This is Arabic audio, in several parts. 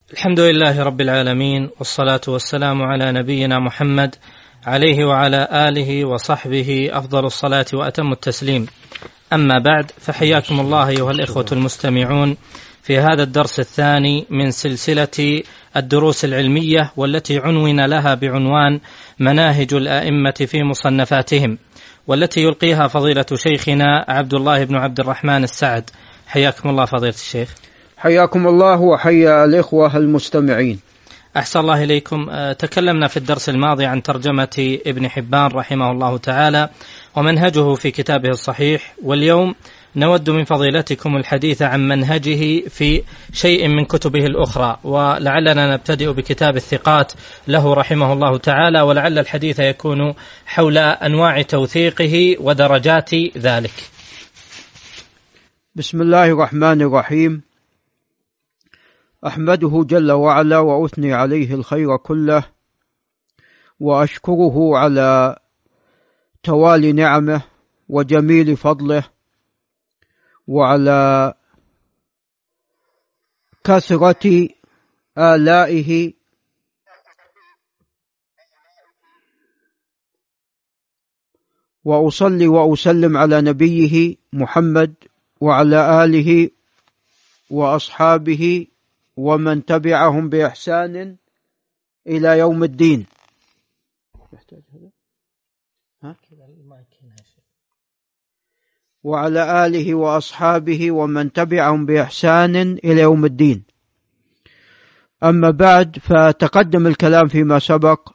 الحمد لله رب العالمين، والصلاة والسلام على نبينا محمد عليه وعلى آله وصحبه أفضل الصلاة وأتم التسليم. أما بعد، فحياكم الله أيها الإخوة المستمعون في هذا الدرس الثاني من سلسلة الدروس العلمية، والتي عنون لها بعنوان مناهج الآئمة في مصنفاتهم، والتي يلقيها فضيلة شيخنا عبد الله بن عبد الرحمن السعد. حياكم الله فضيلة الشيخ. حياكم الله وحيا الإخوة المستمعين. أحسن الله إليكم. تكلمنا في الدرس الماضي عن ترجمة ابن حبان رحمه الله تعالى ومنهجه في كتابه الصحيح، واليوم نود من فضيلتكم الحديث عن منهجه في شيء من كتبه الأخرى، ولعلنا نبتدئ بكتاب الثقات له رحمه الله تعالى، ولعل الحديث يكون حول أنواع توثيقه ودرجات ذلك. بسم الله الرحمن الرحيم. أحمده جل وعلا وأثني عليه الخير كله، وأشكره على توالي نعمه وجميل فضله، وعلى كثرة آلائه، وأصلي وأسلم على نبيه محمد وعلى آله وأصحابه ومن تبعهم بإحسان إلى يوم الدين. وعلى آله وأصحابه ومن تبعهم بإحسان إلى يوم الدين. أما بعد، فتقدم الكلام فيما سبق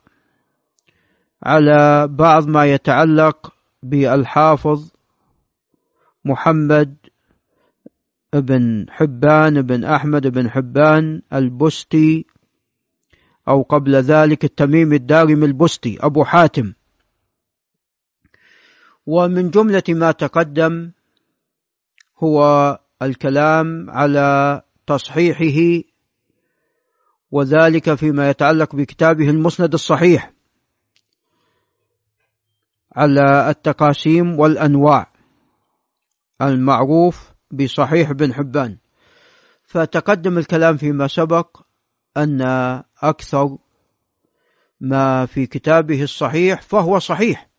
على بعض ما يتعلق بالحافظ محمد بن حبان بن أحمد بن حبان البستي، أو قبل ذلك التميمي الدارمي البستي أبو حاتم. ومن جملة ما تقدم هو الكلام على تصحيحه، وذلك فيما يتعلق بكتابه المسند الصحيح على التقاسيم والأنواع المعروف بصحيح بن حبان. فتقدم الكلام فيما سبق أن أكثر ما في كتابه الصحيح فهو صحيح،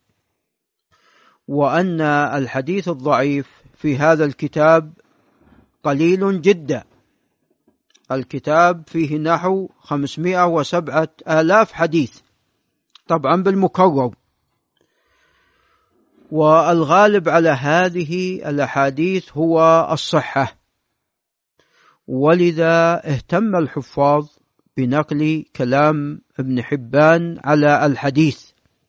وأن الحديث الضعيف في هذا الكتاب قليل جدا. الكتاب فيه نحو 507,000 حديث، طبعا بالمكرر، والغالب على هذه الأحاديث هو الصحة، ولذا اهتم الحفاظ بنقل كلام ابن حبان على الحديث،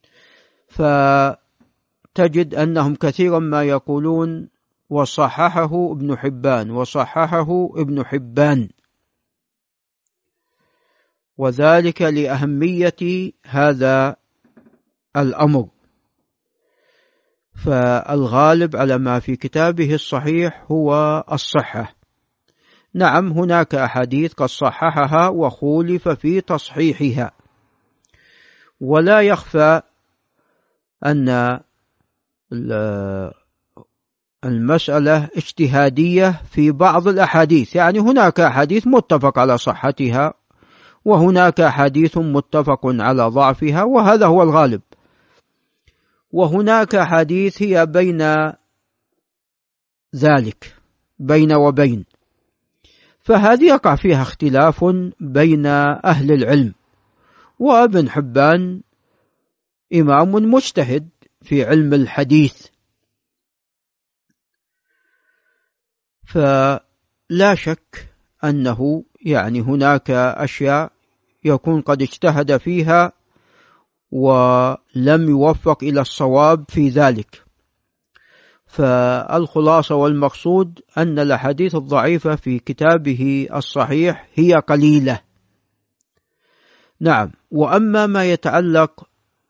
فتجد أنهم كثيرا ما يقولون وصححه ابن حبان وصححه ابن حبان، وذلك لأهمية هذا الأمر. فالغالب على ما في كتابه الصحيح هو الصحة. نعم، هناك أحاديث قد صححها وخولف في تصحيحها، ولا يخفى أن المسألة اجتهادية في بعض الأحاديث، يعني هناك أحاديث متفق على صحتها، وهناك أحاديث متفق على ضعفها، وهذا هو الغالب. وهناك أحاديث هي بين ذلك، بين وبين، فهذه يقع فيها اختلاف بين أهل العلم. وابن حبان إمام مجتهد في علم الحديث، فلا شك أنه يعني هناك أشياء يكون قد اجتهد فيها ولم يوفق إلى الصواب في ذلك. فالخلاصة والمقصود أن الأحاديث الضعيفة في كتابه الصحيح هي قليلة. نعم، وأما ما يتعلق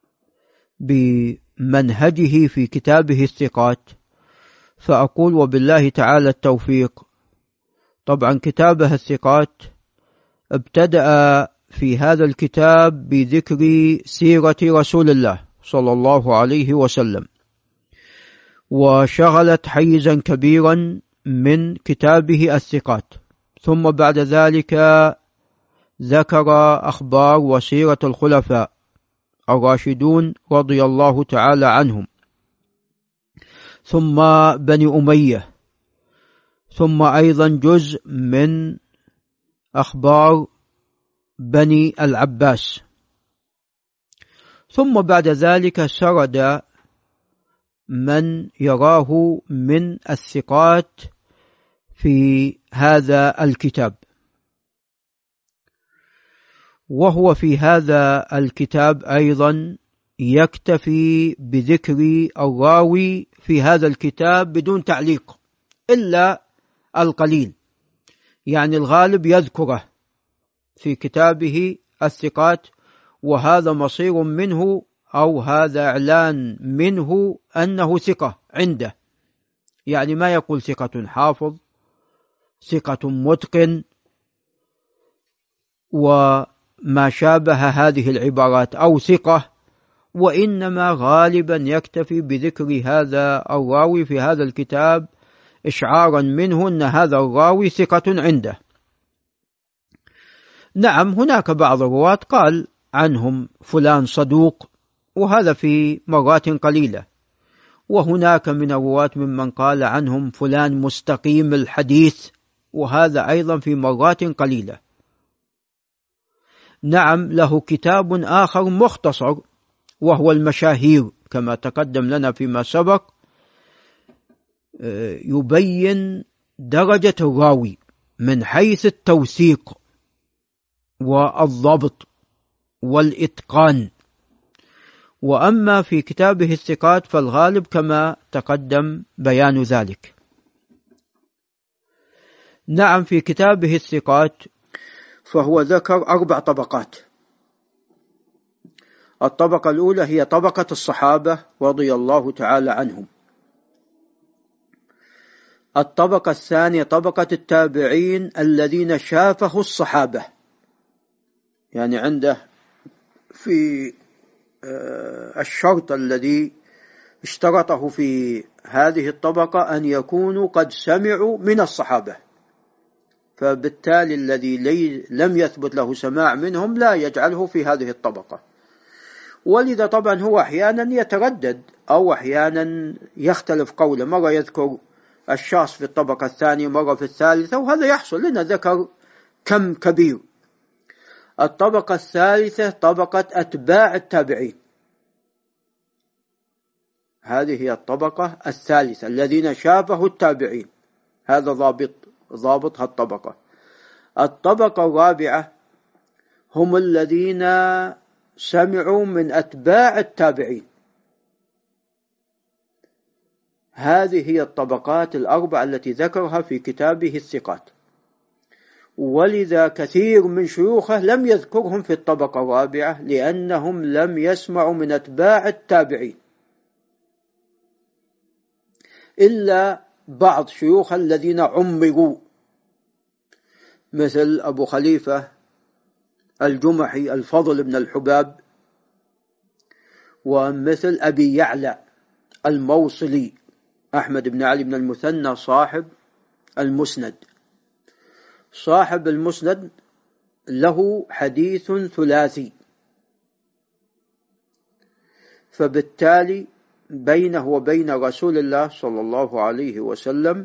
بمنهجه في كتابه الثقات، فأقول وبالله تعالى التوفيق. طبعا كتابه الثقات ابتدأ في هذا الكتاب بذكر سيرة رسول الله صلى الله عليه وسلم، وشغلت حيزا كبيرا من كتابه الثقات، ثم بعد ذلك ذكر أخبار وسيرة الخلفاء الراشدون رضي الله تعالى عنهم، ثم بني أمية، ثم أيضا جزء من أخبار بني العباس، ثم بعد ذلك سرد من يراه من الثقات في هذا الكتاب. وهو في هذا الكتاب أيضا يكتفي بذكر الراوي في هذا الكتاب بدون تعليق إلا القليل، يعني الغالب يذكره في كتابه الثقات، وهذا مصير منه أو هذا إعلان منه أنه ثقة عنده، يعني ما يقول ثقة حافظ، ثقة متقن وما شابه هذه العبارات، أو ثقة، وإنما غالبا يكتفي بذكر هذا الراوي في هذا الكتاب إشعارا منه أن هذا الراوي ثقة عنده. نعم، هناك بعض الرواة قال عنهم فلان صدوق، وهذا في مرات قليلة، وهناك من الرواة ممن قال عنهم فلان مستقيم الحديث، وهذا أيضا في مرات قليلة. نعم، له كتاب آخر مختصر وهو المشاهير كما تقدم لنا فيما سبق، يبين درجة الراوي من حيث التوثيق والضبط والإتقان. وأما في كتابه الثقات فالغالب كما تقدم بيان ذلك. نعم، في كتابه الثقات فهو ذكر 4 طبقات. الطبقة الأولى هي طبقة الصحابة رضي الله تعالى عنهم. الطبقة الثانية طبقة التابعين الذين شافه الصحابة، يعني عنده في الشرط الذي اشترطه في هذه الطبقة أن يكونوا قد سمعوا من الصحابة، فبالتالي الذي لم يثبت له سماع منهم لا يجعله في هذه الطبقة. ولذا طبعا هو أحيانا يتردد أو أحيانا يختلف قوله، مرة يذكر الشخص في الطبقة الثانية، مرة في الثالثة، وهذا يحصل لنا، ذكر كم كبير. الطبقة الثالثة طبقة أتباع التابعين، هذه هي الطبقة الثالثة الذين شافه التابعين، هذا ضابط هالطبقة. الطبقة الرابعة هم الذين سمعوا من أتباع التابعين، هذه هي الطبقات 4 التي ذكرها في كتابه الثقات. ولذا كثير من شيوخه لم يذكرهم في الطبقة الرابعة لأنهم لم يسمعوا من أتباع التابعين، إلا بعض شيوخ الذين عمروا، مثل أبو خليفة الجمحي الفضل بن الحباب، ومثل أبي يعلى الموصلي أحمد بن علي بن المثنى صاحب المسند. صاحب المسند له حديث ثلاثي، فبالتالي بينه وبين رسول الله صلى الله عليه وسلم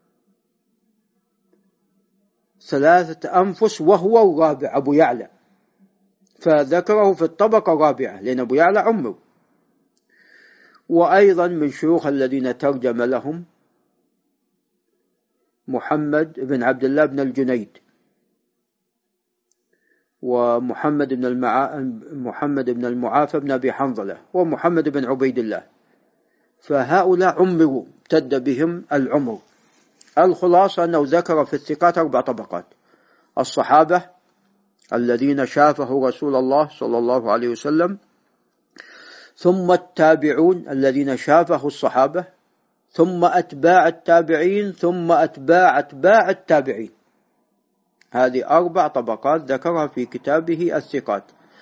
3 أنفس، وهو الرابع أبو يعلى، فذكره في الطبقة الرابعة لأن أبو يعلى عمر. وأيضا من شيوخ الذين ترجم لهم محمد بن عبد الله بن الجنيد، ومحمد بن المعافى بن أبي حنظلة، ومحمد بن عبيد الله، فهؤلاء عمروا امتد بهم العمر. الخلاصة أنه ذكر في الثقات 4 طبقات: الصحابة الذين شافه رسول الله صلى الله عليه وسلم، ثم التابعون الذين شافه الصحابة، ثم أتباع التابعين، ثم أتباع التابعين. هذه 4 طبقات ذكرها في كتابه الثقات.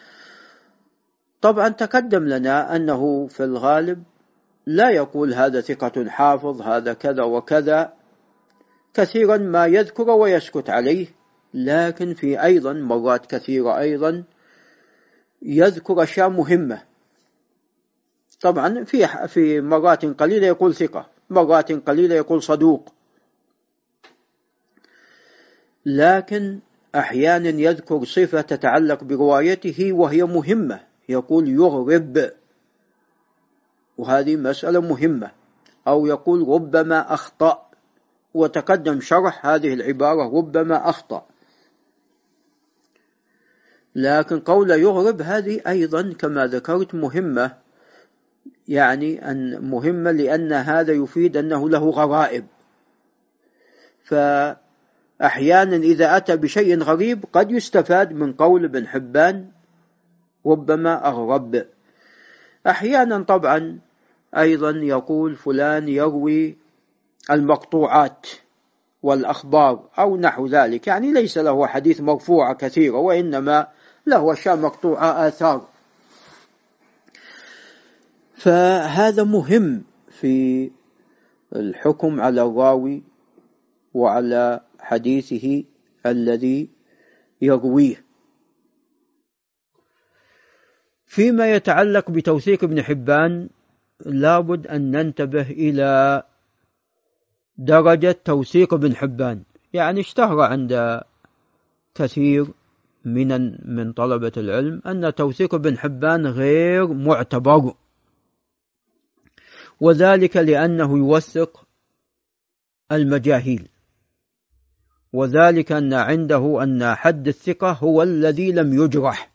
طبعا تقدم لنا أنه في الغالب لا يقول هذا ثقة حافظ، هذا كذا وكذا، كثيرا ما يذكر ويسكت عليه، لكن في أيضا مرات كثيرة أيضا يذكر أشياء مهمة. طبعا في مرات قليلة يقول ثقة، مرات قليلة يقول صدوق، لكن أحيانا يذكر صفة تتعلق بروايته وهي مهمة، يقول يغرب، وهذه مسألة مهمة، أو يقول ربما أخطأ، وتقدم شرح هذه العبارة ربما أخطأ. لكن قول يغرب هذه أيضا كما ذكرت مهمة، يعني أن مهمة لأن هذا يفيد أنه له غرائب، فأحيانا إذا أتى بشيء غريب قد يستفاد من قول ابن حبان ربما أغرب. أحيانا طبعا أيضا يقول فلان يروي المقطوعات والأخبار أو نحو ذلك، يعني ليس له حديث مرفوعة كثيرة، وإنما له أشياء مقطوعة آثار. فهذا مهم في الحكم على الراوي وعلى حديثه الذي يرويه. فيما يتعلق بتوثيق ابن حبان لابد أن ننتبه إلى درجة توثيق ابن حبان. يعني اشتهر عند كثير من طلبة العلم أن توثيق ابن حبان غير معتبر، وذلك لأنه يوثق المجاهيل، وذلك أن عنده أن حد الثقة هو الذي لم يجرح،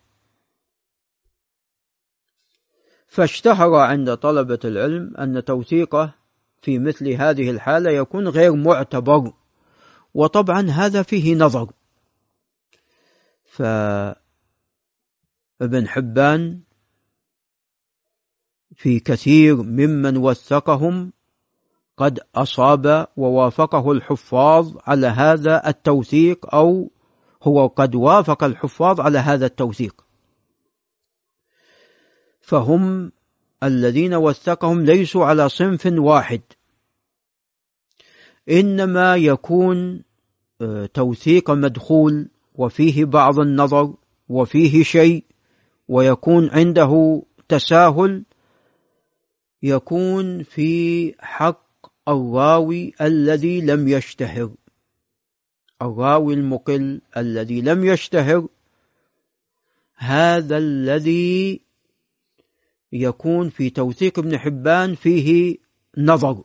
فاشتهر عند طلبة العلم أن توثيقه في مثل هذه الحالة يكون غير معتبر، وطبعا هذا فيه نظر. فابن حبان في كثير ممن وثقهم قد أصاب ووافقه الحفاظ على هذا التوثيق، أو هو قد وافق الحفاظ على هذا التوثيق، فهم الذين وثقهم ليسوا على صنف واحد، إنما يكون توثيق مدخول وفيه بعض النظر وفيه شيء، ويكون عنده تساهل، يكون في حق الراوي الذي لم يشتهر، الراوي المقل الذي لم يشتهر، هذا الذي يكون في توثيق ابن حبان فيه نظر.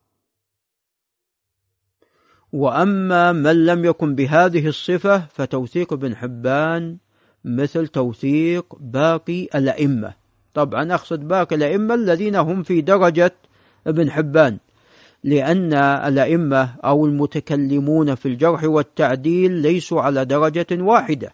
وأما من لم يكن بهذه الصفة فتوثيق ابن حبان مثل توثيق باقي الأئمة. طبعا أقصد باقي الأئمة الذين هم في درجة ابن حبان، لأن الأئمة أو المتكلمون في الجرح والتعديل ليسوا على درجة واحدة،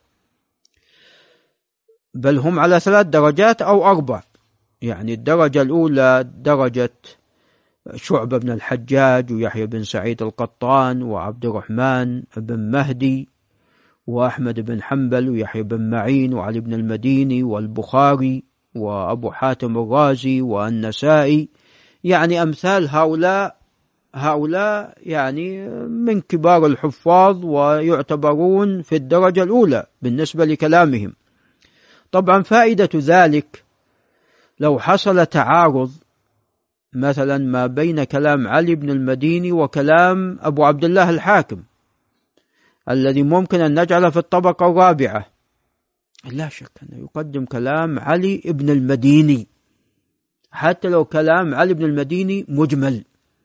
بل هم على 3 درجات أو 4. يعني الدرجة الأولى درجة شعبة بن الحجاج ويحيى بن سعيد القطان وعبد الرحمن بن مهدي وأحمد بن حنبل ويحيى بن معين وعلي بن المديني والبخاري وأبو حاتم الرازي والنسائي، يعني أمثال هؤلاء يعني من كبار الحفاظ ويعتبرون في الدرجة الأولى بالنسبة لكلامهم. طبعا فائدة ذلك لو حصل تعارض مثلا ما بين كلام علي بن المديني وكلام أبو عبد الله الحاكم الذي ممكن أن نجعله في الطبقة الرابعة، لا شك أنه يقدم كلام علي بن المديني حتى لو كلام علي بن المديني مجمل،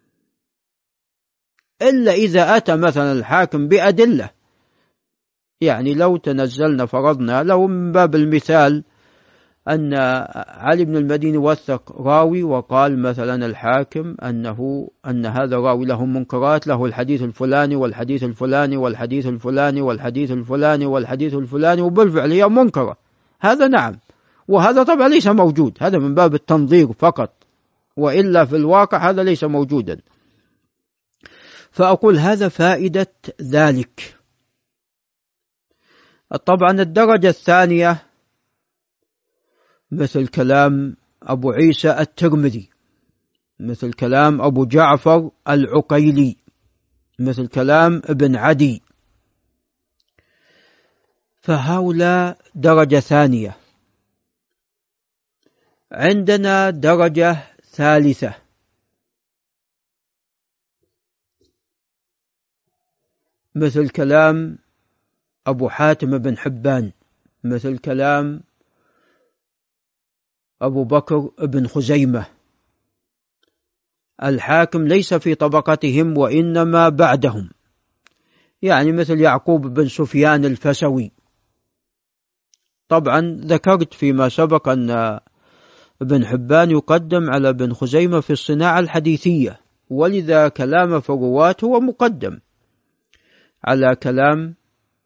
إلا إذا أتى مثلا الحاكم بأدلة. يعني لو تنزلنا فرضنا لو من باب المثال أن علي بن المديني وثق راوي وقال مثلا الحاكم أن هذا راوي له منكرات، له الحديث الفلاني والحديث الفلاني والحديث الفلاني والحديث الفلاني والحديث الفلاني وبالفعل هي منكرة، هذا نعم، وهذا طبعا ليس موجود، هذا من باب التنظير فقط، وإلا في الواقع هذا ليس موجودا. فأقول هذا فائدة ذلك. طبعا الدرجة الثانية مثل كلام أبو عيسى الترمذي، مثل كلام أبو جعفر العقيلي، مثل كلام ابن عدي، فهؤلاء درجة ثانية. عندنا درجة ثالثة، مثل كلام أبو حاتم بن حبان، مثل كلام أبو بكر بن خزيمة. الحاكم ليس في طبقتهم وإنما بعدهم، يعني مثل يعقوب بن سفيان الفسوي. طبعا ذكرت فيما سبق أن ابن حبان يقدم على ابن خزيمة في الصناعة الحديثية، ولذا كلام في الرواة هو مقدم على كلام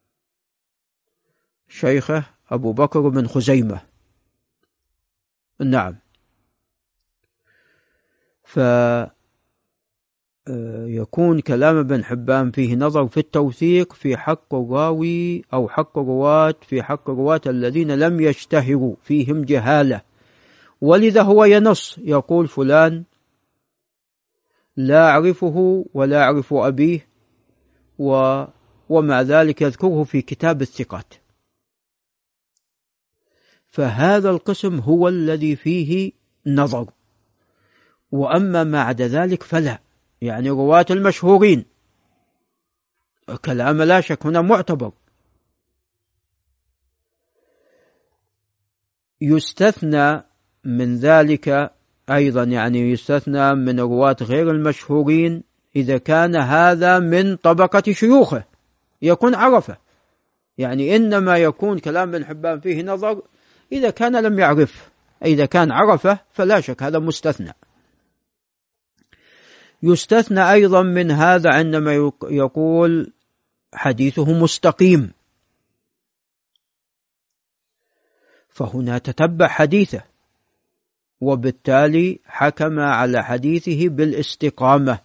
شيخه أبو بكر بن خزيمة. نعم. فيكون كلام ابن حبان فيه نظر في التوثيق في حق الراوي أو حق الرواة، في حق الرواة الذين لم يشتهروا فيهم جهالة، ولذا هو ينص يقول فلان لا أعرفه ولا أعرف أبيه، ومع ذلك يذكره في كتاب الثقات. فهذا القسم هو الذي فيه نظر. وأما ما عدا ذلك فلا، يعني رواة المشهورين كلام لا شك هنا معتبر. يستثنى من ذلك أيضا، يعني يستثنى من رواة غير المشهورين إذا كان هذا من طبقة شيوخه يكون عرفه، يعني إنما يكون كلام ابن حبان فيه نظر إذا كان لم يعرف. إذا كان عرفه فلا شك هذا مستثنى. يستثنى أيضا من هذا عندما يقول حديثه مستقيم، فهنا تتبع حديثه وبالتالي حكم على حديثه بالاستقامة.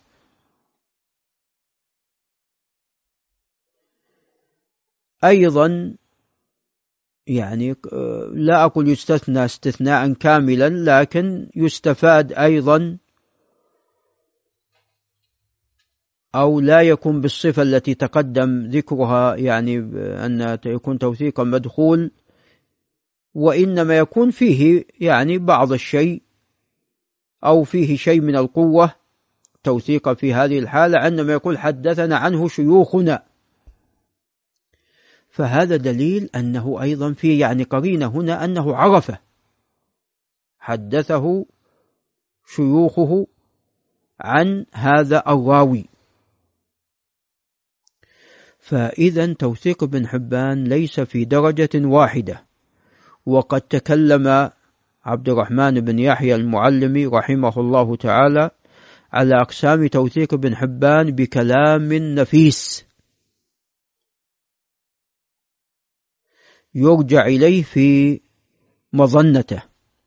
أيضا يعني لا أقول يستثنى استثناء كاملا، لكن يستفاد أيضا أو لا يكون بالصفة التي تقدم ذكرها، يعني أن يكون توثيقا مدخول، وإنما يكون فيه يعني بعض الشيء أو فيه شيء من القوة توثيق في هذه الحالة عندما يقول حدثنا عنه شيوخنا، فهذا دليل أنه أيضا فيه يعني قرينة هنا أنه عرفه، حدثه شيوخه عن هذا الراوي. فإذا توثيق ابن حبان ليس في درجة واحدة. وقد تكلم عبد الرحمن بن يحيى المعلمي رحمه الله تعالى على أقسام توثيق ابن حبان بكلام نفيس يرجع إليه في مظنته.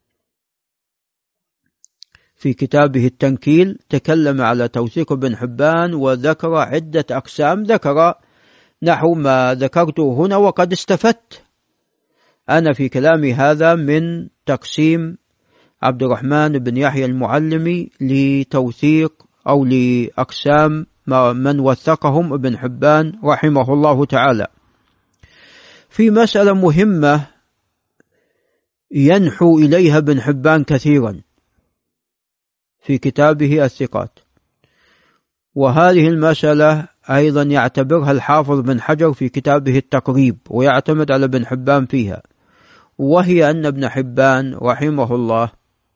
في كتابه التنكيل تكلم على توثيق ابن حبان وذكر عدة أقسام، ذكر نحو ما ذكرته هنا، وقد استفدت أنا في كلامي هذا من تقسيم عبد الرحمن بن يحيى المعلمي لتوثيق أو لأقسام من وثقهم ابن حبان رحمه الله تعالى. في مسألة مهمة ينحو إليها ابن حبان كثيرا في كتابه الثقات، وهذه المسألة أيضا يعتبرها الحافظ بن حجر في كتابه التقريب ويعتمد على ابن حبان فيها، وهي أن ابن حبان رحمه الله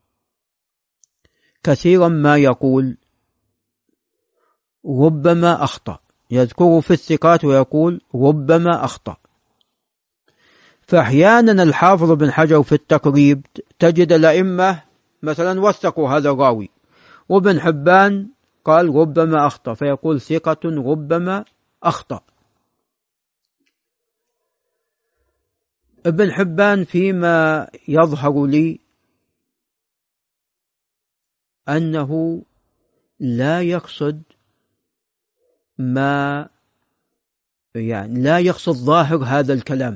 كثيرا ما يقول ربما أخطأ، يذكر في الثقات ويقول ربما أخطأ. فأحيانا الحافظ بن حجر في التقريب تجد الأئمة مثلا وثقوا هذا الراوي، وابن حبان قال ربما أخطأ، فيقول ثقة ربما أخطأ. ابن حبان فيما يظهر لي أنه لا يقصد ما يعني لا يقصد ظاهر هذا الكلام،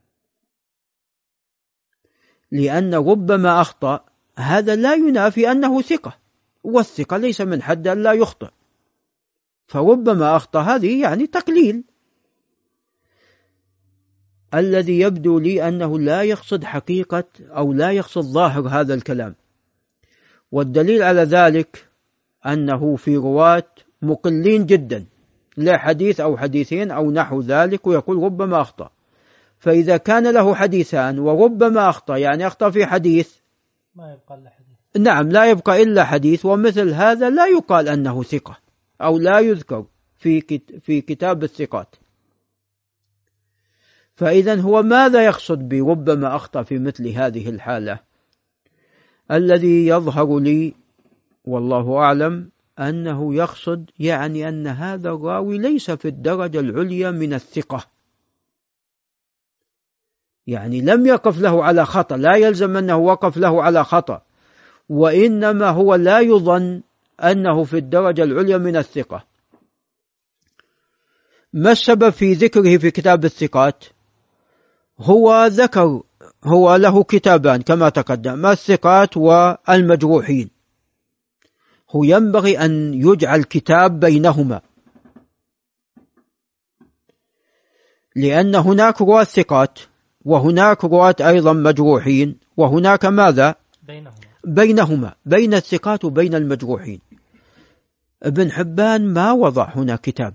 لأن ربما أخطأ هذا لا ينافي أنه ثقة، والثقة ليس من حد أن لا يخطئ، فربما أخطأ هذه يعني تقليل. الذي يبدو لي أنه لا يقصد حقيقة أو لا يقصد ظاهر هذا الكلام، والدليل على ذلك أنه في رواة مقلين جدا، لا حديث أو حديثين أو نحو ذلك، ويقول ربما أخطأ. فإذا كان له حديثان وربما أخطأ، يعني أخطأ في حديث، ما يبقى إلا حديث. نعم، لا يبقى إلا حديث، ومثل هذا لا يقال أنه ثقة أو لا يذكر في كتاب الثقات. فإذا هو ماذا يقصد بربما أخطأ في مثل هذه الحالة؟ الذي يظهر لي والله أعلم أنه يقصد يعني أن هذا الراوي ليس في الدرجة العليا من الثقة، يعني لم يقف له على خطأ، لا يلزم أنه وقف له على خطأ، وإنما هو لا يظن أنه في الدرجة العليا من الثقة. ما السبب في ذكره في كتاب الثقات؟ هو ذكر، هو له كتابان كما تقدم، الثقات والمجروحين، هو ينبغي أن يجعل كتاب بينهما، لأن هناك رواة ثقات وهناك رواة أيضا مجروحين، وهناك ماذا؟ بينهما، بين الثقات وبين المجروحين. ابن حبان ما وضع هنا كتاب،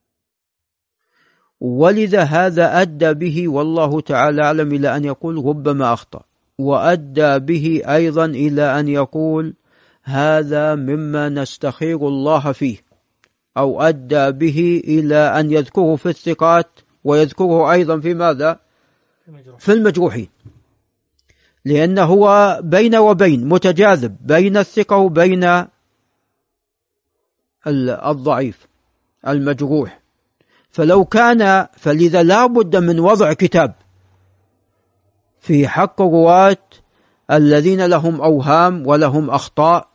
ولذا هذا أدى به والله تعالى أعلم إلى أن يقول ربما أخطأ، وأدى به أيضا إلى أن يقول هذا مما نستخير الله فيه، أو أدى به إلى أن يذكره في الثقات ويذكره أيضا في ماذا؟ في المجروحين، لأنه هو بين وبين، متجاذب بين الثقة وبين الضعيف المجروح. فلو كان، فلذا لا بد من وضع كتاب في حق الرواة الذين لهم أوهام ولهم أخطاء.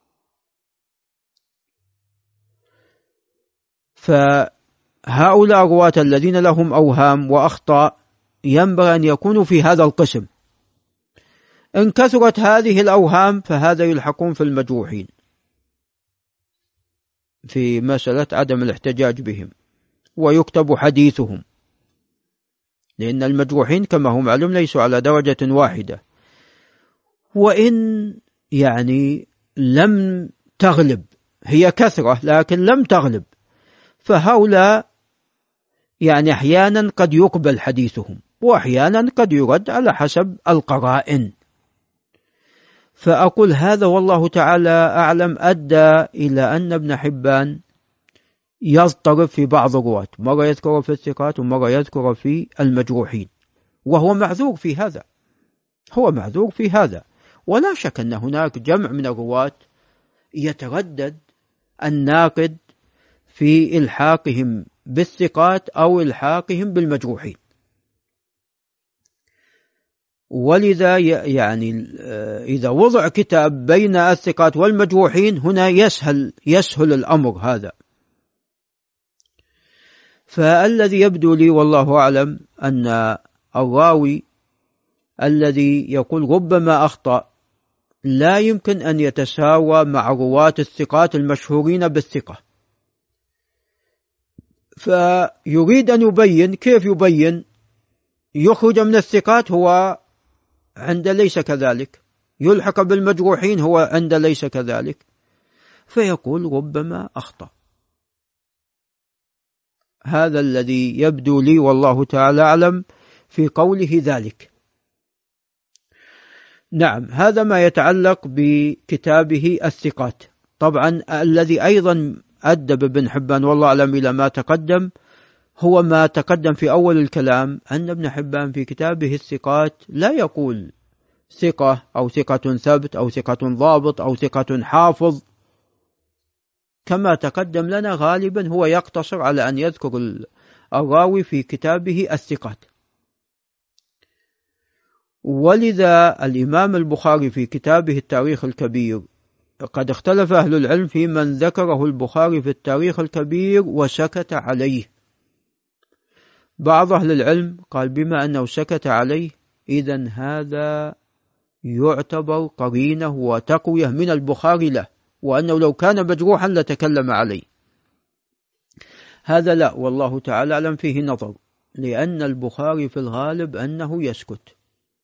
فهؤلاء الرواة الذين لهم أوهام وأخطاء ينبغي أن يكونوا في هذا القسم. إن كثرت هذه الأوهام فهذا يلحقون في المجروحين في مسألة عدم الاحتجاج بهم، ويكتب حديثهم، لأن المجروحين كما هم معلوم ليسوا على درجة واحدة، وإن يعني لم تغلب، هي كثرة لكن لم تغلب، فهؤلاء يعني أحيانا قد يقبل حديثهم وأحيانا قد يرد على حسب القرائن. فأقول هذا والله تعالى أعلم أدى إلى أن ابن حبان يضطرب في بعض الرواة، مرة يذكر في الثقات ومرة يذكر في المجروحين، وهو معذور في هذا، هو معذور في هذا. ولا شك أن هناك جمع من الرواة يتردد الناقد في إلحاقهم بالثقات أو إلحاقهم بالمجروحين، ولذا يعني إذا وضع كتاب بين الثقات والمجروحين هنا يسهل الأمر هذا. فالذي يبدو لي والله أعلم أن الراوي الذي يقول ربما أخطأ لا يمكن أن يتساوى مع رواة الثقات المشهورين بالثقة، فيريد أن يبين كيف يبين يخرج من الثقات هو عند ليس كذلك، يلحق بالمجروحين هو عند ليس كذلك، فيقول ربما أخطأ. هذا الذي يبدو لي والله تعالى أعلم في قوله ذلك. نعم، هذا ما يتعلق بكتابه الثقات. طبعا الذي أيضا أدب ابن حبان والله أعلم إلى ما تقدم هو ما تقدم في أول الكلام، أن ابن حبان في كتابه الثقات لا يقول ثقة أو ثقة ثبت أو ثقة ضابط أو ثقة حافظ، كما تقدم لنا غالبا هو يقتصر على أن يذكر الراوي في كتابه الثقات. ولذا الإمام البخاري في كتابه التاريخ الكبير قد اختلف أهل العلم في من ذكره البخاري في التاريخ الكبير وسكت عليه. بعض أهل العلم قال بما أنه سكت عليه إذن هذا يعتبر قرينة وتقوية من البخاري له، وأنه لو كان مجروحا لتكلم عليه. هذا لا، والله تعالى أعلم فيه نظر، لأن البخاري في الغالب أنه يسكت.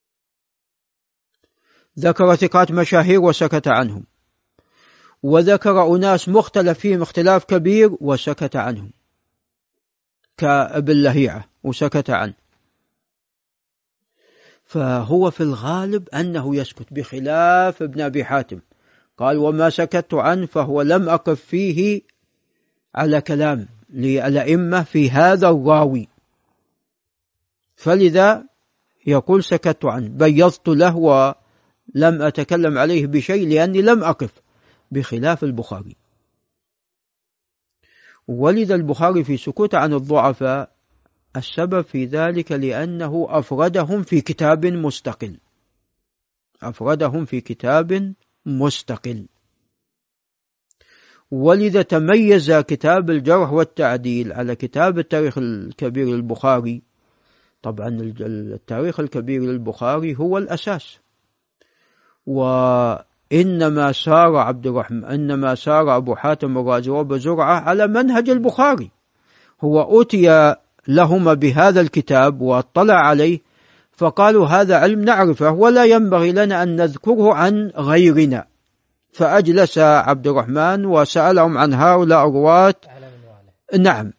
ذكر ثقات مشاهير وسكت عنهم، وذكر أناس مختلف فيهم اختلاف كبير وسكت عنهم، كابن لهيعة وسكت عنه. فهو في الغالب أنه يسكت، بخلاف ابن أبي حاتم قال وما سكت عنه فهو لم أقف فيه على كلام للأئمة في هذا الراوي، فلذا يقول سكت عنه، بيضت له ولم أتكلم عليه بشيء لأني لم أقف، بخلاف البخاري. ولذا البخاري في سكوت عن الضعفاء السبب في ذلك لأنه أفردهم في كتاب مستقل، أفردهم في كتاب مستقل. ولذا تميز كتاب الجرح والتعديل على كتاب التاريخ الكبير للبخاري. طبعا التاريخ الكبير للبخاري هو الأساس، وإنما سار عبد الرحمن إنما سار أبو حاتم الرازي وأبو زرعة على منهج البخاري، هو أتي لهما بهذا الكتاب واطلع عليه فقالوا هذا علم نعرفه ولا ينبغي لنا أن نذكره عن غيرنا، فأجلس عبد الرحمن وسألهم عن هؤلاء الرواة، نعم،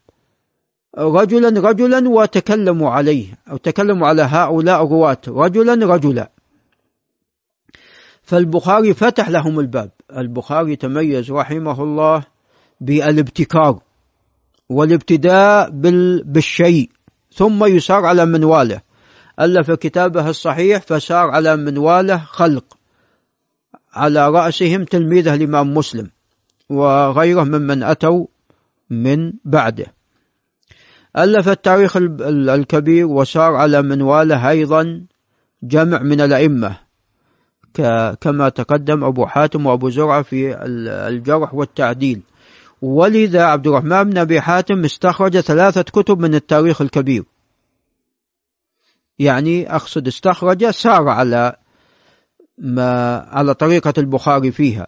رجلا وتكلموا عليه أو تكلموا على هؤلاء الرواة رجلا. فالبخاري فتح لهم الباب. البخاري تميز رحمه الله بالابتكار والابتداء بالشيء ثم يسار على منواله. ألف كتابه الصحيح فسار على منواله خلق، على رأسهم تلميذه الإمام مسلم وغيره ممن أتوا من بعده. ألف التاريخ الكبير وسار على منواله أيضا جمع من الأئمة كما تقدم أبو حاتم وأبو زرعة في الجرح والتعديل. ولذا عبد الرحمن بن أبي حاتم استخرج 3 كتب من التاريخ الكبير، يعني أقصد استخرج سار على طريقة البخاري فيها.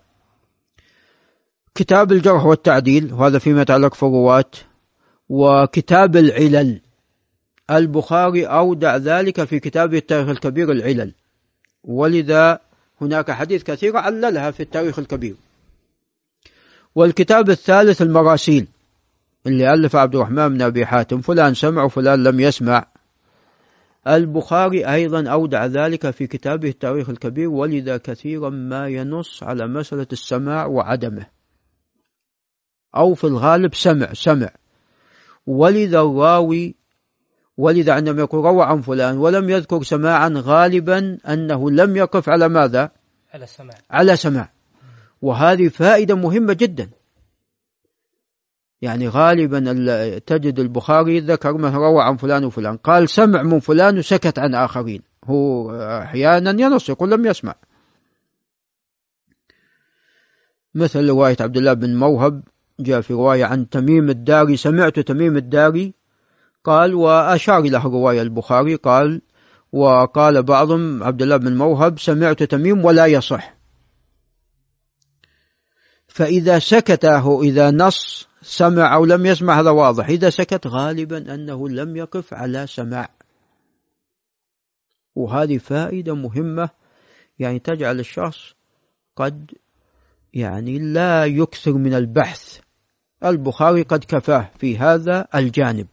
كتاب الجرح والتعديل وهذا فيما يتعلق في الرواة، وكتاب العلل البخاري أودع ذلك في كتابه التاريخ الكبير العلل، ولذا هناك حديث كثيرة عللها في التاريخ الكبير. والكتاب الثالث المراسيل اللي ألف عبد الرحمن بن أبي حاتم، فلان سمع وفلان لم يسمع. البخاري أيضا أودع ذلك في كتابه التاريخ الكبير، ولذا كثيرا ما ينص على مسألة السماع وعدمه، أو في الغالب سمع. ولذا عندما يقول روى عن فلان ولم يذكر سماعا غالبا أنه لم يقف على ماذا؟ على سماع. وهذه فائدة مهمة جدا. يعني غالبا تجد البخاري ذكر من روى عن فلان وفلان، قال سمع من فلان وسكت عن آخرين، هو أحيانا ينص يقول لم يسمع. مثل رواية عبد الله بن موهب جاء في رواية عن تميم الداري، سمعت تميم الداري، قال وأشار إلى رواية البخاري، وقال بعضهم عبد الله بن موهب سمعت تميم ولا يصح. فإذا سكته إذا نص سمع أو لم يسمع هذا واضح، إذا سكت غالبا أنه لم يقف على سماع. وهذه فائدة مهمة، يعني تجعل الشخص قد يعني لا يكثر من البحث. البخاري قد كفاه في هذا الجانب.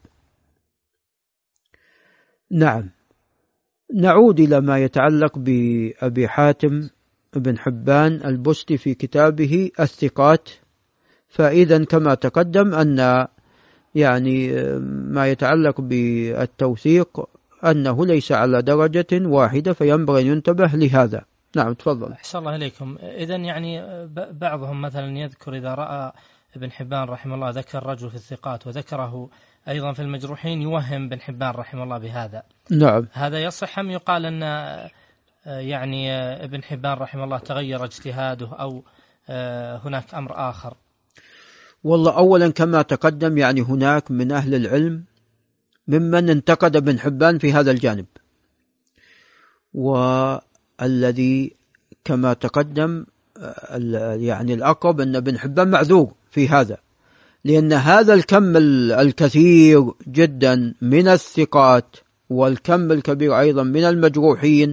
نعم، نعود إلى ما يتعلق بأبي حاتم بن حبان البستي في كتابه الثقات. فإذا كما تقدم أن يعني ما يتعلق بالتوثيق أنه ليس على درجة واحدة، فينبغي أن ينتبه لهذا. نعم تفضل. أحسن الله إليكم. إذن يعني بعضهم مثلا يذكر إذا رأى ابن حبان رحمه الله ذكر رجل في الثقات وذكره أيضا في المجروحين يوهم ابن حبان رحمه الله بهذا. نعم. هذا يصح أم يقال أن يعني ابن حبان رحمه الله تغير اجتهاده أو هناك أمر آخر؟ والله أولا كما تقدم يعني هناك من أهل العلم ممن انتقد ابن حبان في هذا الجانب، والذي كما تقدم يعني الأقرب أن ابن حبان معذور في هذا، لأن هذا الكم الكثير جدا من الثقات والكم الكبير أيضا من المجروحين،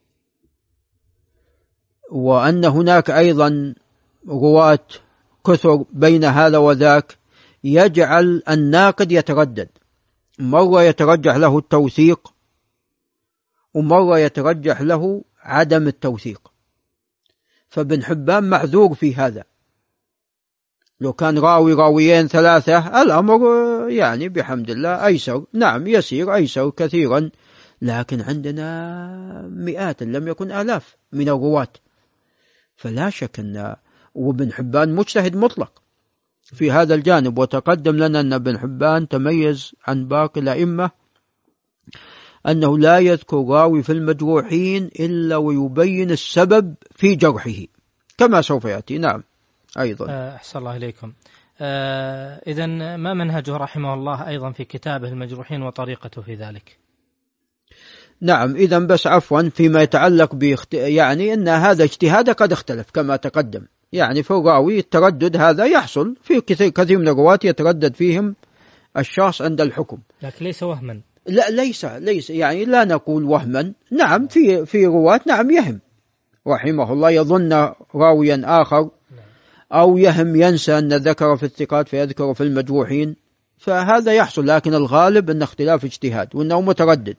وأن هناك أيضا رواة كثر بين هذا وذاك، يجعل الناقد يتردد، مرة يترجح له التوثيق ومرة يترجح له عدم التوثيق. فابن حبان معذور في هذا. لو كان راوي راويين ثلاثة الأمر يعني بحمد الله أيسر، نعم يسير أيسر كثيرا، لكن عندنا مئات إن لم يكن آلاف من الرواة، فلا شك أن وابن حبان مجتهد مطلق في هذا الجانب. وتقدم لنا أن ابن حبان تميز عن باقي الأئمة أنه لا يذكر راوي في المجروحين إلا ويبين السبب في جرحه كما سوف يأتي. نعم أيضا. أحسن الله إليكم. إذن ما منهجه رحمه الله أيضا في كتابه المجروحين وطريقته في ذلك؟ نعم إذن بس عفوا فيما يتعلق يعني أن هذا اجتهاد قد اختلف كما تقدم، يعني في الراوي التردد هذا يحصل في كثير من الرواة يتردد فيهم الشخص عند الحكم، لكن ليس وهما. لا ليس يعني لا نقول وهما، نعم في رواة نعم يهم رحمه الله يظن راويا آخر، أو يهم ينسى أن ذكر في الثقات فيذكر في المجروحين، فهذا يحصل، لكن الغالب أن اختلاف اجتهاد وأنه متردد.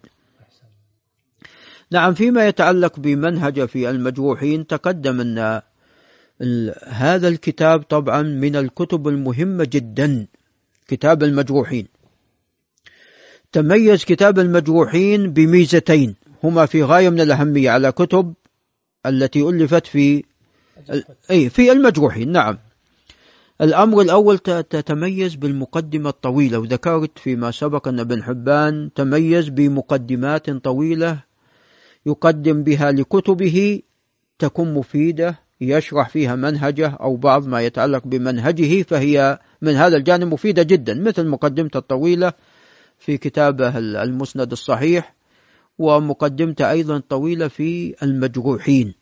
نعم فيما يتعلق بمنهج في المجروحين تقدم أن هذا الكتاب طبعا من الكتب المهمة جدا، كتاب المجروحين. تميز كتاب المجروحين بميزتين هما في غاية من الأهمية على كتب التي ألفت في المجروحين. نعم الأمر الأول تتميز بالمقدمة الطويلة، وذكرت فيما سبق أن ابن حبان تميز بمقدمات طويلة يقدم بها لكتبه تكون مفيدة، يشرح فيها منهجه أو بعض ما يتعلق بمنهجه، فهي من هذا الجانب مفيدة جدا، مثل مقدمته الطويلة في كتابه المسند الصحيح، ومقدمته أيضا طويلة في المجروحين.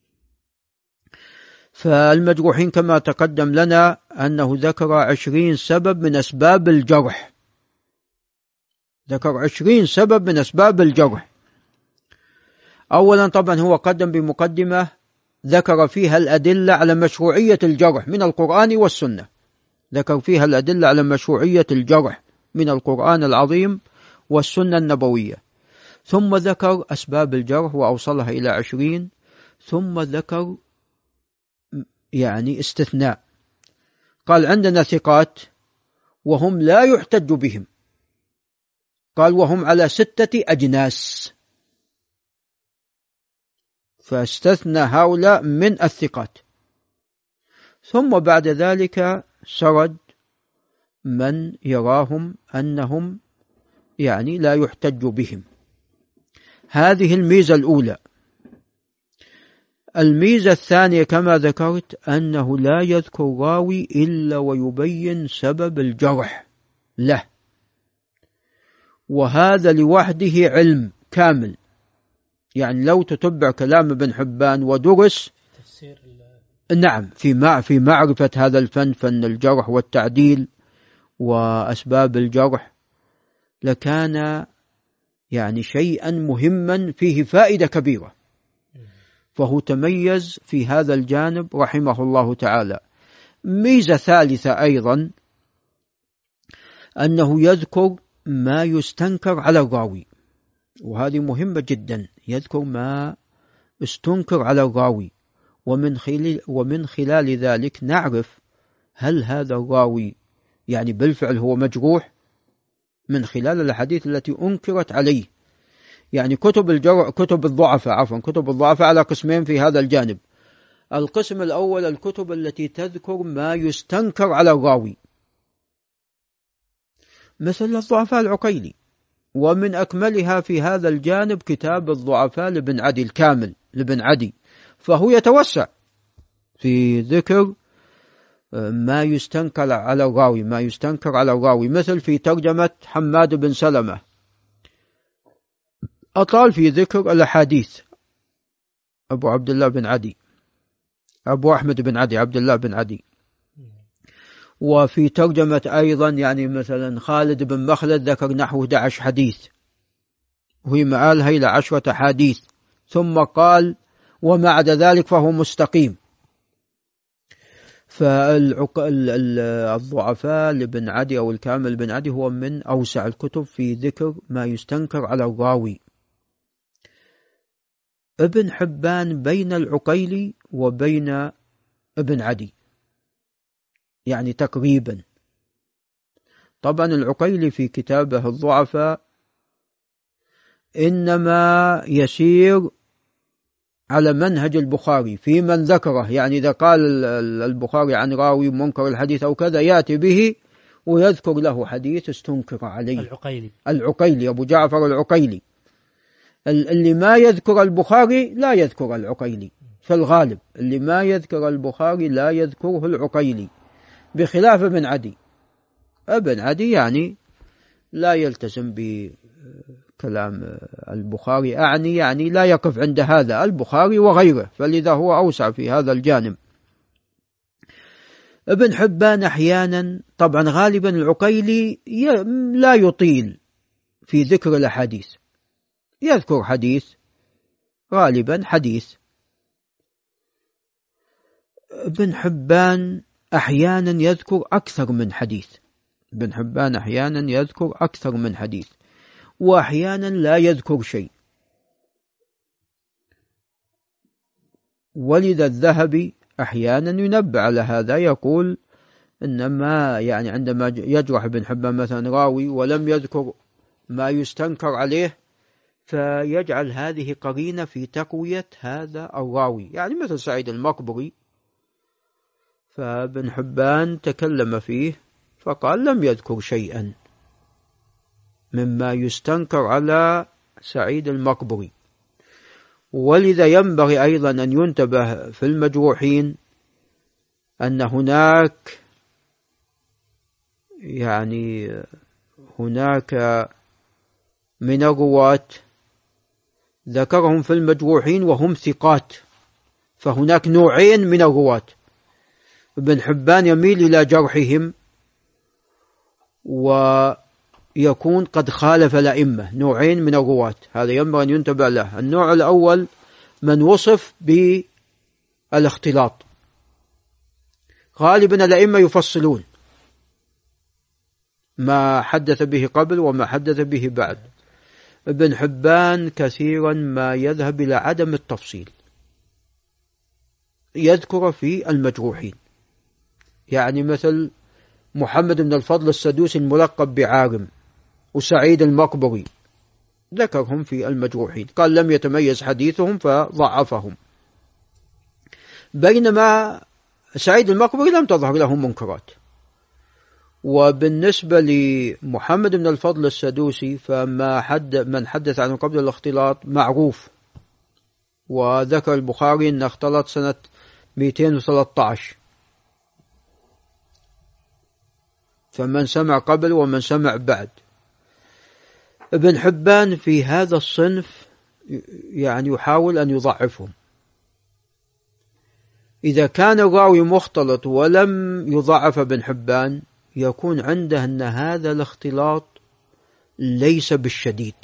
فالمجروحين كما تقدم لنا أنه ذكر 20 سبب من أسباب الجرح، ذكر 20 سبب من أسباب الجرح. أولا طبعا هو قدم بمقدمة ذكر فيها الأدلة على مشروعية الجرح من القرآن والسنة، ذكر فيها الأدلة على مشروعية الجرح من القرآن العظيم والسنة النبوية، ثم ذكر أسباب الجرح وأوصلها إلى 20، ثم ذكر يعني استثناء، قال عندنا ثقات وهم لا يحتج بهم، قال وهم على 6 أجناس، فاستثنى هؤلاء من الثقات. ثم بعد ذلك سرد من يراهم أنهم يعني لا يحتج بهم. هذه الميزة الأولى. الميزة الثانية كما ذكرت أنه لا يذكر راوي إلا ويبين سبب الجرح له، وهذا لوحده علم كامل، يعني لو تتبع كلام ابن حبان ودرس نعم في معرفة هذا الفن، فن الجرح والتعديل وأسباب الجرح، لكان يعني شيئا مهما فيه فائدة كبيرة. فهو تميز في هذا الجانب رحمه الله تعالى. ميزة ثالثة أيضا أنه يذكر ما يستنكر على الراوي، وهذه مهمة جدا، يذكر ما استنكر على الراوي، ومن خلال ذلك نعرف هل هذا الراوي يعني بالفعل هو مجروح من خلال الحديث التي أنكرت عليه. يعني كتب الضعفاء على قسمين في هذا الجانب. القسم الأول الكتب التي تذكر ما يستنكر على الراوي، مثل الضعفاء العقيلي، ومن أكملها في هذا الجانب كتاب الضعفاء لابن عدي الكامل لابن عدي، فهو يتوسع في ذكر ما يستنكر على الراوي، مثل في ترجمة حماد بن سلمة أطال في ذكر الأحاديث، أبو أحمد بن عدي عبد الله بن عدي، وفي ترجمة أيضا يعني مثلا خالد بن مخلد ذكر نحو 11 حديث، وهي مآلها إلى 10 أحاديث، ثم قال وما عدا ذلك فهو مستقيم. فالضعفاء لابن عدي أو الكامل بن عدي هو من أوسع الكتب في ذكر ما يستنكر على الراوي. ابن حبان بين العقيلي وبين ابن عدي، يعني تقريبا. طبعا العقيلي في كتابه الضعفاء إنما يسير على منهج البخاري في من ذكره، يعني إذا قال البخاري عن راوي منكر الحديث أو كذا يأتي به ويذكر له حديث استنكر عليه. العقيلي أبو جعفر العقيلي، اللي ما يذكر البخاري لا يذكر العقيلي في الغالب، اللي ما يذكر البخاري لا يذكره العقيلي، بخلاف ابن عدي. ابن عدي يعني لا يلتزم بكلام البخاري، أعني يعني لا يقف عند هذا البخاري وغيره، فلذا هو أوسع في هذا الجانب. ابن حبان أحيانا، طبعا غالبا العقيلي لا يطيل في ذكر الأحاديث، يذكر حديث، غالبا حديث. ابن حبان أحيانا يذكر أكثر من حديث، ابن حبان أحيانا يذكر أكثر من حديث، وأحيانا لا يذكر شيء. ولذا الذهبي أحيانا ينبه على هذا، يقول إنما يعني عندما يجرح ابن حبان مثلا راوي ولم يذكر ما يستنكر عليه فيجعل هذه قرينة في تقوية هذا الراوي، يعني مثل سعيد المقبري، فابن حبان تكلم فيه فقال لم يذكر شيئا مما يستنكر على سعيد المقبري. ولذا ينبغي أيضا أن ينتبه في المجروحين أن هناك من الرواة ذكرهم في المجروحين وهم ثقات، فهناك نوعين من الرواة، ابن حبان يميل إلى جرحهم ويكون قد خالف الأئمة. نوعين من الرواة، هذا ينبغي أن ينتبه له. النوع الأول من وصف بالاختلاط، غالبا الأئمة يفصلون ما حدث به قبل وما حدث به بعد. ابن حبان كثيرا ما يذهب إلى عدم التفصيل، يذكر في المجروحين، يعني مثل محمد بن الفضل السدوسي الملقب بعارم وسعيد المقبري، ذكرهم في المجروحين، قال لم يتميز حديثهم فضعفهم. بينما سعيد المقبري لم تظهر له منكرات. وبالنسبة لمحمد بن الفضل السدوسي من حدث عنه قبل الاختلاط معروف، وذكر البخاري أنه اختلط سنة 213، فمن سمع قبل ومن سمع بعد. ابن حبان في هذا الصنف يعني يحاول أن يضعفهم. إذا كان الراوي مختلط ولم يضعف ابن حبان يكون عنده أن هذا الاختلاط ليس بالشديد،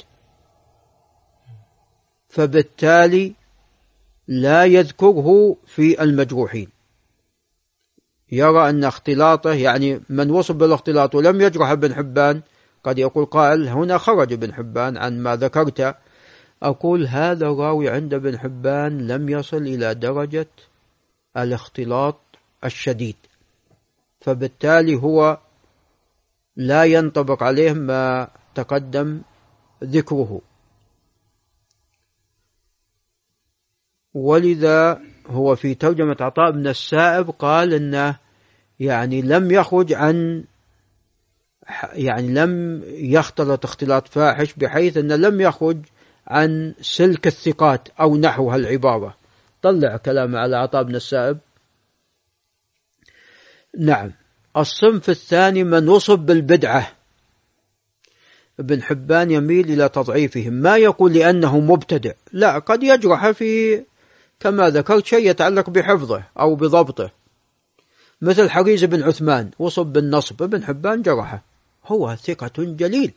فبالتالي لا يذكره في المجروحين، يرى أن اختلاطه يعني من وصف بالاختلاط ولم يجرح ابن حبان، قد يقول قائل هنا خرج ابن حبان عن ما ذكرت. أقول هذا الراوي عند ابن حبان لم يصل إلى درجة الاختلاط الشديد، فبالتالي هو لا ينطبق عليه ما تقدم ذكره. ولذا هو في ترجمة عطاء بن السائب قال إنه يعني لم يخرج عن، يعني لم يختلط اختلاط فاحش بحيث أنه لم يخرج عن سلك الثقات أو نحو هالعبارة. طلع كلامه على عطاء بن السائب. نعم. الصنف الثاني من وصف بالبدعة، ابن حبان يميل إلى تضعيفهم، ما يقول لأنه مبتدع، لا، قد يجرح في كما ذكرت شيء يتعلق بحفظه أو بضبطه، مثل حريز بن عثمان وصف بالنصب، ابن حبان جرحه، هو ثقة جليل.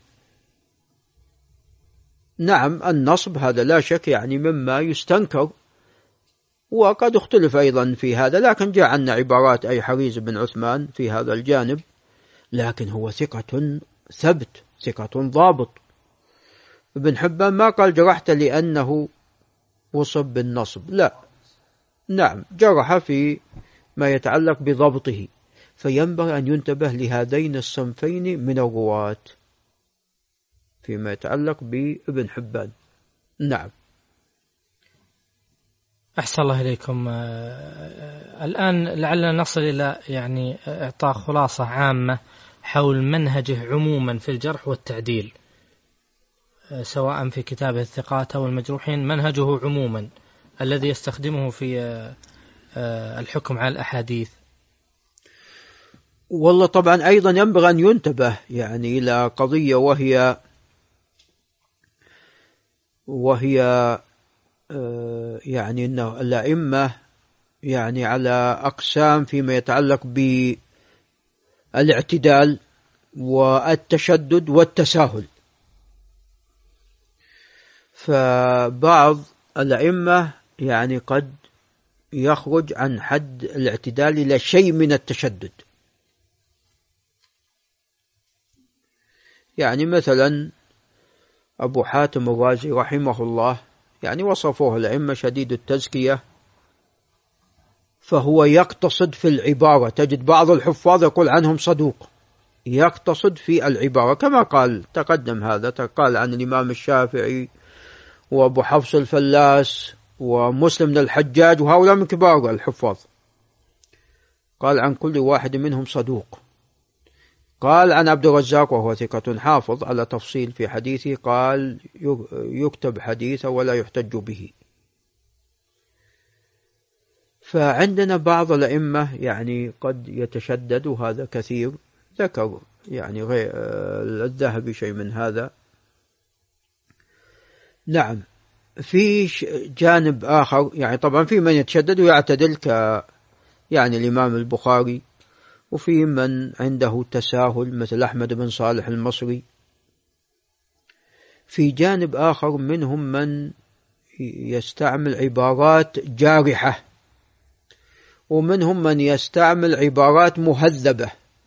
نعم النصب هذا لا شك يعني مما يستنكر، وقد اختلف أيضا في هذا، لكن جاء عنا عبارات أي حريز بن عثمان في هذا الجانب، لكن هو ثقة ثبت، ثقة ضابط. ابن حبان ما قال جرحت لأنه وصف بالنصب، لا، نعم جرح في ما يتعلق بضبطه، فينبغي أن ينتبه لهذين الصنفين من الرواة فيما يتعلق بابن حبان. نعم. أحسن الله إليكم. الآن لعلنا نصل إلى يعني إعطاء خلاصة عامة حول منهجه عموما في الجرح والتعديل، سواء في كتابه الثقات أو المجروحين، منهجه عموما الذي يستخدمه في الحكم على الأحاديث. والله طبعا أيضا ينبغي أن ينتبه يعني إلى قضية، وهي يعني أنه الأئمة يعني على أقسام فيما يتعلق بالاعتدال والتشدد والتساهل. فبعض الأئمة يعني قد يخرج عن حد الاعتدال إلى شيء من التشدد، يعني مثلا أبو حاتم الرازي رحمه الله يعني وصفوه الأئمة شديد التزكية، فهو يقتصد في العبارة، تجد بعض الحفاظ يقول عنهم صدوق، يقتصد في العبارة كما قال تقدم هذا، قال عن الإمام الشافعي وأبو حفص الفلاس ومسلم بن الحجاج وهؤلاء من كبار الحفاظ، قال عن كل واحد منهم صدوق. قال عن عبد الرزاق وهو ثقة حافظ على تفصيل في حديثه، قال يكتب حديثه ولا يحتج به. فعندنا بعض الأئمة يعني قد يتشدد، وهذا كثير، ذكر يعني غير الذهبي شيء من هذا. نعم. في جانب آخر يعني طبعا في من يتشدد ويعتدل يعني الإمام البخاري، وفي من عنده تساهل مثل أحمد بن صالح المصري. في جانب آخر منهم من يستعمل عبارات جارحة، ومنهم من يستعمل عبارات مهذبة،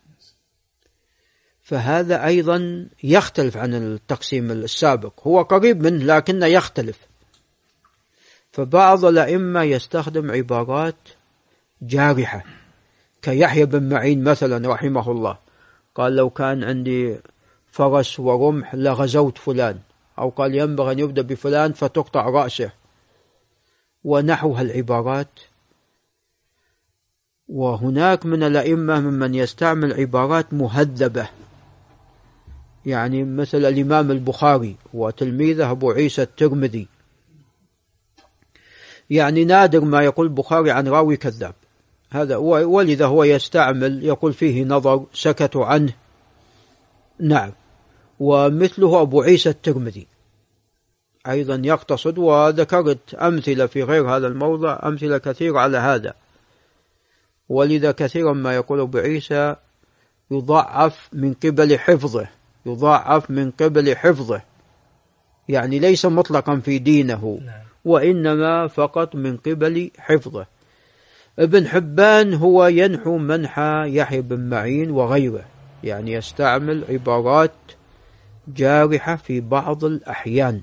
فهذا أيضا يختلف عن التقسيم السابق، هو قريب منه لكنه يختلف. فبعض الأئمة يستخدم عبارات جارحة كيحيى بن معين مثلا رحمه الله، قال لو كان عندي فرس ورمح لغزوت فلان، أو قال ينبغي أن يبدأ بفلان فتقطع رأسه، ونحو هالعبارات. وهناك من الأئمة ممن يستعمل عبارات مهذبة، يعني مثل الإمام البخاري وتلميذه أبو عيسى الترمذي، يعني نادر ما يقول البخاري عن راوي كذاب، هذا ولذا هو يستعمل يقول فيه نظر سكتوا عنه. نعم. ومثله أبو عيسى الترمذي أيضا يقتصد، وذكرت أمثلة في غير هذا الموضع، أمثلة كثيرة على هذا. ولذا كثيرا ما يقول أبو عيسى يضعف من قبل حفظه، يضعف من قبل حفظه، يعني ليس مطلقا في دينه، وإنما فقط من قبل حفظه. ابن حبان هو ينحو منحى يحيى بن معين وغيره، يعني يستعمل عبارات جارحة في بعض الأحيان،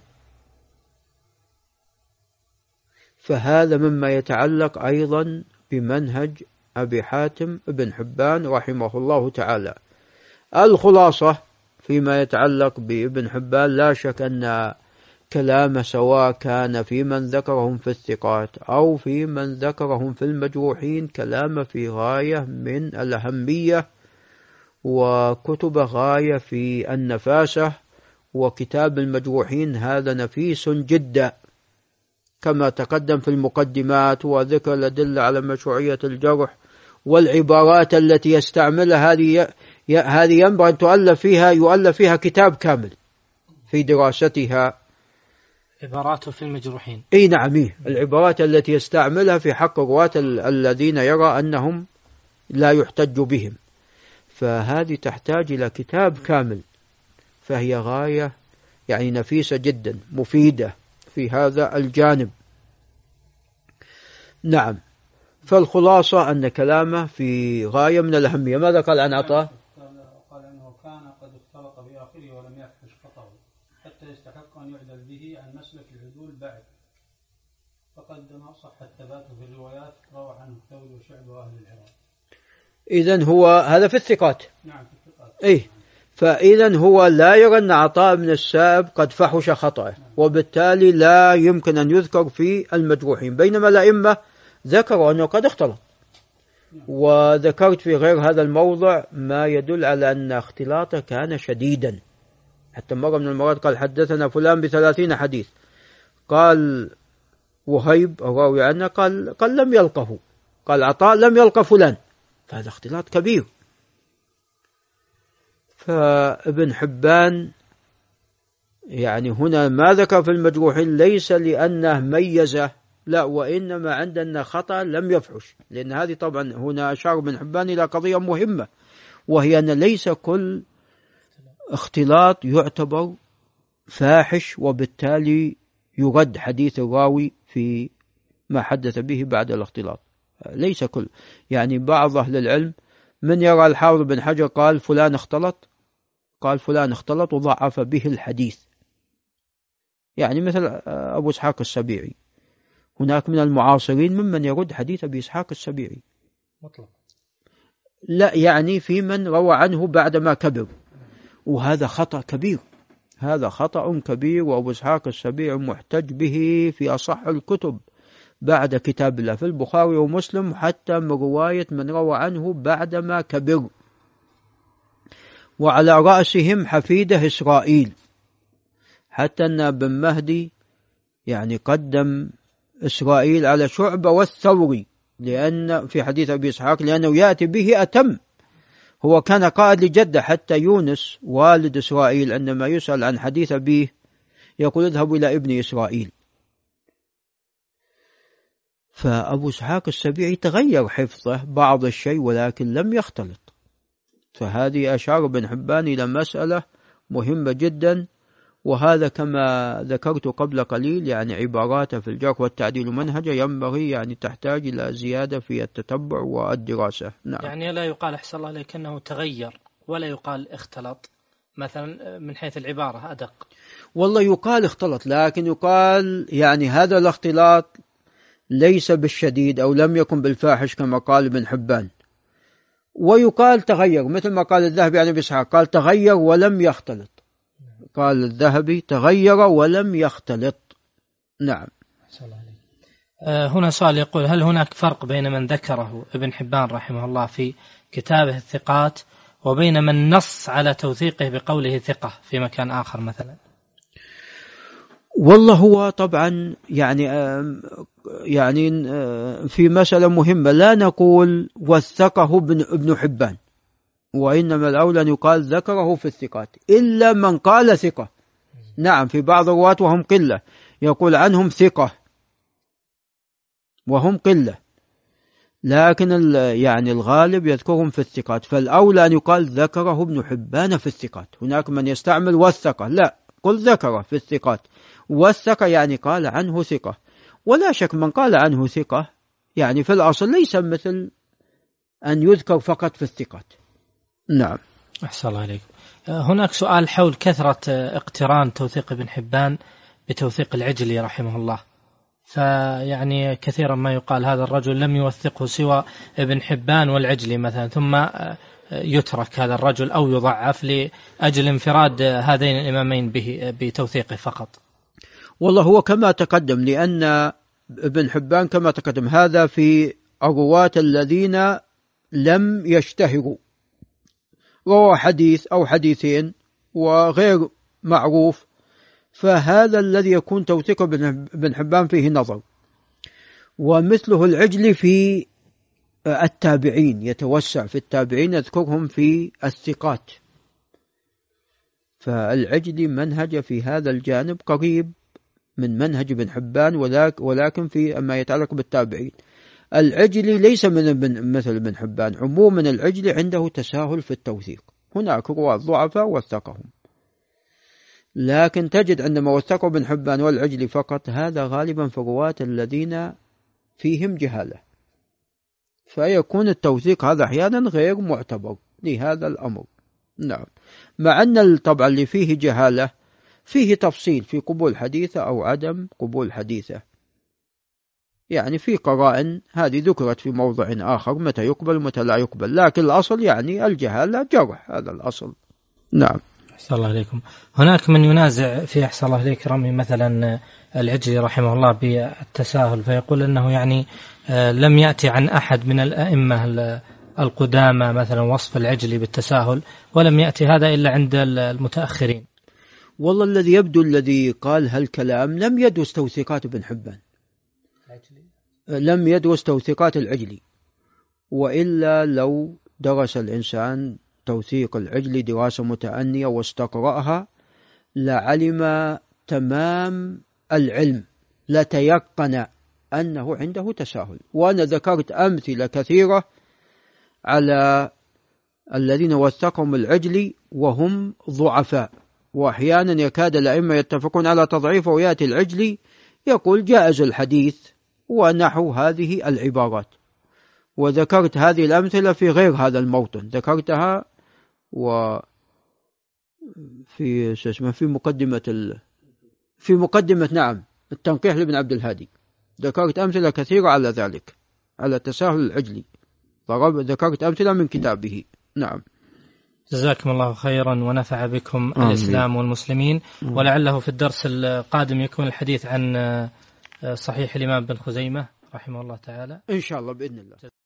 فهذا مما يتعلق أيضا بمنهج أبي حاتم ابن حبان رحمه الله تعالى. الخلاصة فيما يتعلق بابن حبان، لا شك أن كلامه سواء كان في من ذكرهم في الثقات أو في من ذكرهم في المجروحين كلامه في غاية من الأهمية، وكتب غاية في النفاسة، وكتاب المجروحين هذا نفيس جدا كما تقدم في المقدمات، وذكر الأدلة على مشروعية الجرح والعبارات التي يستعملها، هذه ينبغي أن يؤلف فيها كتاب كامل في دراستها. عباراته في المجروحين، اي نعم، العبارات التي يستعملها في حق الرواة الذين يرى أنهم لا يحتج بهم، فهذه تحتاج إلى كتاب كامل، فهي غاية يعني نفيسة جدا مفيدة في هذا الجانب. نعم، فالخلاصة أن كلامه في غاية من الأهمية. ماذا قال عن عطاء؟ قال أنه كان قد اختلط بآخره ولم يفحش خطأه حتى يستحق أن يعدل به عن مسلك العدول بعد، فقدم صح الثبات في الروايات روى عنه الثوري وشعب وأهل العراق. إذن هو هذا في الثقات. نعم في الثقات. إيه، فإذن هو لا يرى أن عطاء بن السائب قد فحش خطأه، وبالتالي لا يمكن أن يذكر في المجروحين، بينما الأئمة ذكروا أنه قد اختلط. وذكرت في غير هذا الموضع ما يدل على أن اختلاطه كان شديدا، حتى مرة من المرات قال حدثنا فلان ب30 حديث، قال وهيب الراوي عنه قال لم يلقه، قال عطاء لم يلق فلان، فهذا اختلاط كبير. فابن حبان يعني هنا ما ذكر في المجروحين ليس لأنه ميزه، لا، وإنما عندنا خطأ لم يفحش، لأن هذه طبعا هنا أشار ابن حبان إلى قضية مهمة، وهي أن ليس كل اختلاط يعتبر فاحش وبالتالي يرد حديث الراوي في ما حدث به بعد الاختلاط، ليس كل، يعني بعض أهل العلم من يرى الحافظ بن حجر قال فلان اختلط وضعف به الحديث، يعني مثل أبو إسحاق السبيعي. هناك من المعاصرين ممن يرد حديث أبي إسحاق السبيعي مطلق، لا يعني في من روى عنه بعدما كبر، وهذا خطأ كبير، هذا خطأ كبير، وأبو إسحاق السبيعي محتج به في أصح الكتب بعد كتاب الله في البخاري ومسلم، حتى من رواية من روى عنه بعدما كبر، وعلى رأسهم حفيده إسرائيل، حتى أن ابن مهدي يعني قدم إسرائيل على شعبة والثوري، لأن في حديث أبي إسحاق لأنه يأتي به أتم، هو كان قائد لجدة، حتى يونس والد إسرائيل عندما يسأل عن حديث أبيه يقول اذهبوا إلى ابن إسرائيل. فأبو إسحاق السبيعي تغير حفظه بعض الشيء ولكن لم يختلط، فهذه أشار ابن حبان إلى مسألة مهمة جدا، وهذا كما ذكرت قبل قليل يعني عباراته في الجرح والتعديل منهجه ينبغي يعني تحتاج إلى زيادة في التتبع والدراسة. نعم. يعني لا يقال أحسن الله إليك أنه تغير ولا يقال اختلط مثلا من حيث العبارة أدق. والله يقال اختلط، لكن يقال يعني هذا الاختلاط ليس بالشديد أو لم يكن بالفاحش كما قال ابن حبان، ويقال تغير مثل ما قال الذهبي عن ابي اسحاق قال تغير ولم يختلط، قال الذهبي تغير ولم يختلط. نعم. هنا سؤال يقول هل هناك فرق بين من ذكره ابن حبان رحمه الله في كتابه الثقات وبين من نص على توثيقه بقوله ثقة في مكان آخر مثلا؟ والله هو طبعا يعني في مسألة مهمة لا نقول وثقه ابن حبان، وإنما الأولى أن يقال ذكره في الثقات إلا من قال ثقة. نعم، في بعض الرواة وهم قلة يقول عنهم ثقة وهم قلة، لكن يعني الغالب يذكرهم في الثقات، فالأولى أن يقال ذكره ابن حبان في الثقات. هناك من يستعمل وثقة، لا، قل ذكره في الثقات، وثق يعني قال عنه ثقة، ولا شك من قال عنه ثقة يعني في الأصل ليس مثل أن يذكر فقط في الثقات. نعم. أحسن الله عليك. هناك سؤال حول كثرة اقتران توثيق ابن حبان بتوثيق العجلي رحمه الله، فيعني كثيرا ما يقال هذا الرجل لم يوثقه سوى ابن حبان والعجلي مثلا، ثم يترك هذا الرجل أو يضعف لأجل انفراد هذين الإمامين بتوثيقه فقط. والله هو كما تقدم، لأن ابن حبان كما تقدم هذا في الرواة الذين لم يشتهروا، روى حديث أو حديثين وغير معروف، فهذا الذي يكون توثيق ابن حبان فيه نظر. ومثله العجلي في التابعين، يتوسع في التابعين يذكرهم في الثقات، فالعجلي منهج في هذا الجانب قريب من منهج ابن حبان ولكن في ما يتعلق بالتابعين. العجلي ليس مثل ابن حبان، عموما العجلي عنده تساهل في التوثيق، هناك رواة ضعفاء وثقهم، لكن تجد عندما وثقوا ابن حبان والعجلي فقط هذا غالبا في الرواة الذين فيهم جهالة، فيكون التوثيق هذا أحيانا غير معتبر لهذا الأمر. نعم، مع أن طبعا اللي فيه جهالة فيه تفصيل في قبول حديثة أو عدم قبول حديثة، يعني في قرائن هذه ذكرت في موضع آخر متى يقبل ومتى لا يقبل، لكن الأصل يعني الجهالة جرح، هذا الأصل. نعم. أحسن الله عليكم. هناك من ينازع في أحسن الله عليك رمي مثلا العجلي رحمه الله بالتساهل، فيقول أنه يعني لم يأتي عن أحد من الأئمة القدامى مثلا وصف العجلي بالتساهل، ولم يأتي هذا إلا عند المتأخرين. والله الذي يبدو الذي قال هالكلام لم يدرس توثيقات ابن حبان، لم يدرس توثيقات العجلي، وإلا لو درس الإنسان توثيق العجلي دراسة متأنية واستقرأها لعلم تمام العلم، لتيقن أنه عنده تساهل. وأنا ذكرت أمثلة كثيرة على الذين وثقهم العجلي وهم ضعفاء، وأحيانا يكاد الأئمة يتفقون على تضعيفه، ويأتي العجلي يقول جائز الحديث ونحو هذه العبارات. وذكرت هذه الأمثلة في غير هذا الموطن، ذكرتها وفي في مقدمة نعم التنقيح لابن عبد الهادي، ذكرت أمثلة كثيرة على ذلك، على تساهل العجلي، ذكرت أمثلة من كتابه. نعم. جزاكم الله خيرا ونفع بكم الإسلام والمسلمين. ولعله في الدرس القادم يكون الحديث عن صحيح الإمام بن خزيمة رحمه الله تعالى إن شاء الله بإذن الله.